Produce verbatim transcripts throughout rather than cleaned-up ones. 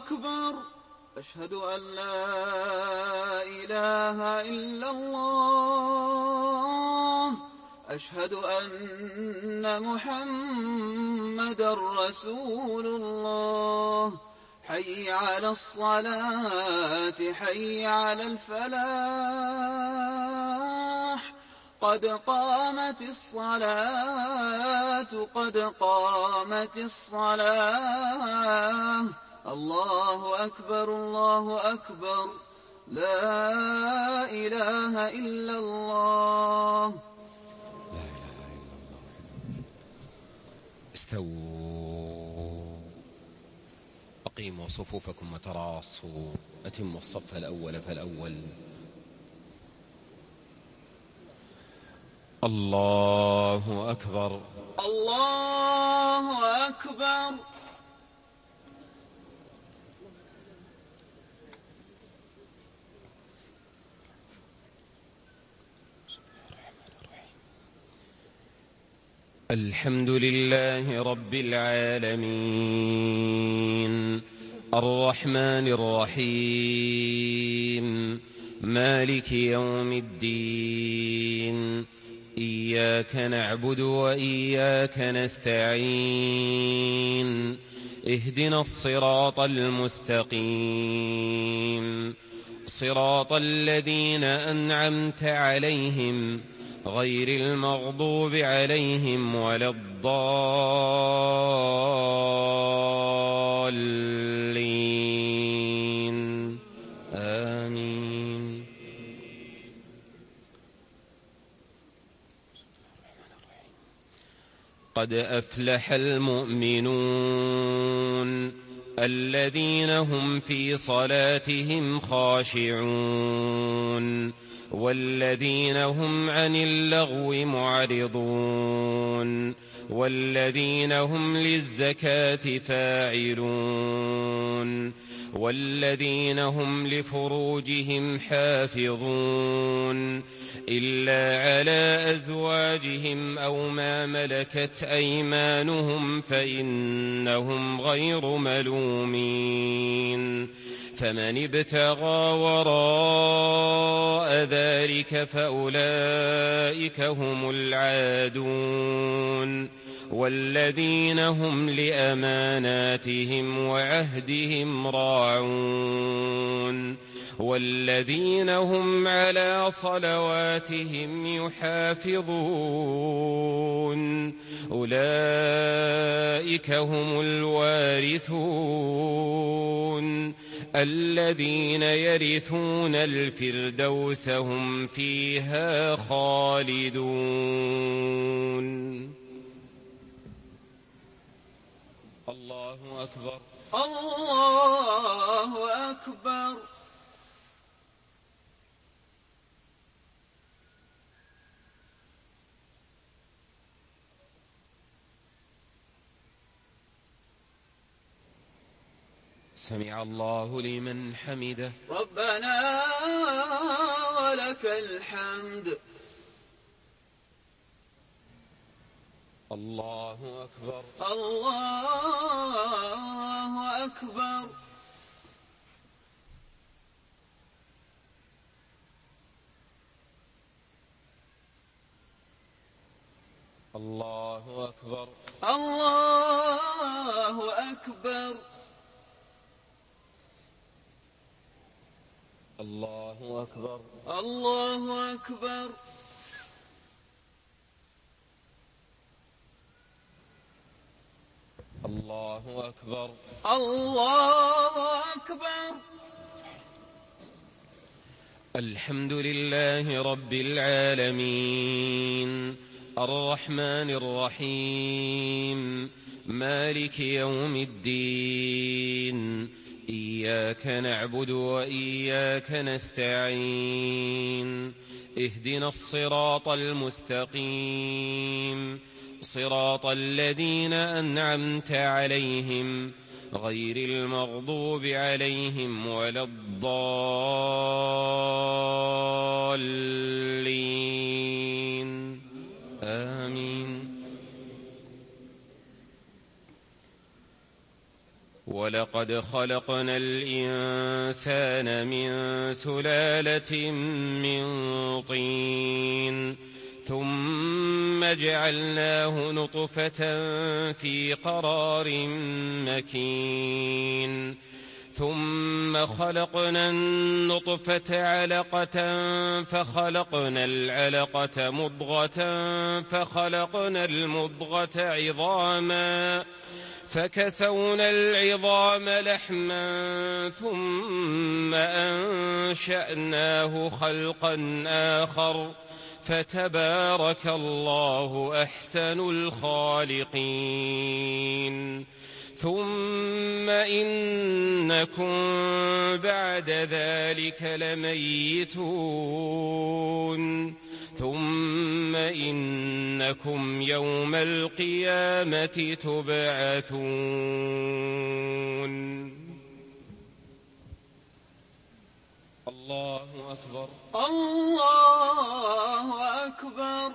أكبر. أشهد أن لا إله إلا الله. أشهد أن محمدًا رسول الله. حي على الصلاة حي على الفلاح. قد قامت الصلاة قد قامت الصلاة. الله أكبر الله أكبر. لا إله إلا الله. لا إله إلا الله. استووا، أقيموا صفوفكم وتراصوا، أتموا الصف الأول فالأول. الله أكبر الله أكبر. الحمد لله رب العالمين، الرحمن الرحيم، مالك يوم الدين. إياك نعبد وإياك نستعين. اهدنا الصراط المستقيم، صراط الذين أنعمت عليهم غير المغضوب عليهم ولا الضالين. آمين. قد أفلح المؤمنون الذين هم في صلاتهم خاشعون والذين هم عن اللغو معرضون والذين هم للزكاة فاعلون والذين هم لفروجهم حافظون إلا على أزواجهم أو ما ملكت أيمانهم فإنهم غير ملومين. فمن ابتغى وراء ذلك فأولئك هم العادون والذين هم لأماناتهم وعهدهم راعون والذين هم على صلواتهم يحافظون. أولئك هم الوارثون الذين يرثون الفردوس هم فيها خالدون. الله أكبر الله أكبر. سمع الله لمن حمده. ربنا ولك الحمد. الله أكبر الله أكبر. الله أكبر الله أكبر. الله أكبر الله أكبر. الله أكبر الله أكبر. الحمد لله رب العالمين، الرحمن الرحيم، مالك يوم الدين. إياك نعبد وإياك نستعين. اهدنا الصراط المستقيم، صراط الذين أنعمت عليهم غير المغضوب عليهم ولا الضالين. آمين. ولقد خلقنا الإنسان من سلالة من طين ثم جعلناه نطفة في قرار مكين ثم خلقنا النطفة علقة فخلقنا العلقة مضغة فخلقنا المضغة عظاما فكسونا العظام لحما ثم أنشأناه خلقا آخر فتبارك الله أحسن الخالقين ثم إنكم بعد ذلك لميتون ثم إنكم يوم القيامة تبعثون. الله أكبر الله أكبر.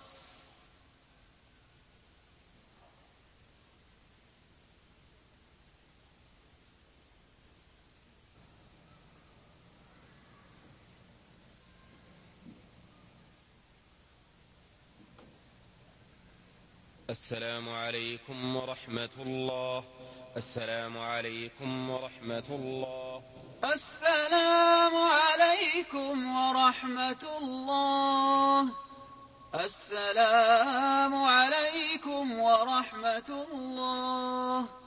السلام عليكم ورحمة الله. السلام عليكم ورحمة الله. السلام عليكم ورحمة الله. السلام عليكم ورحمة الله.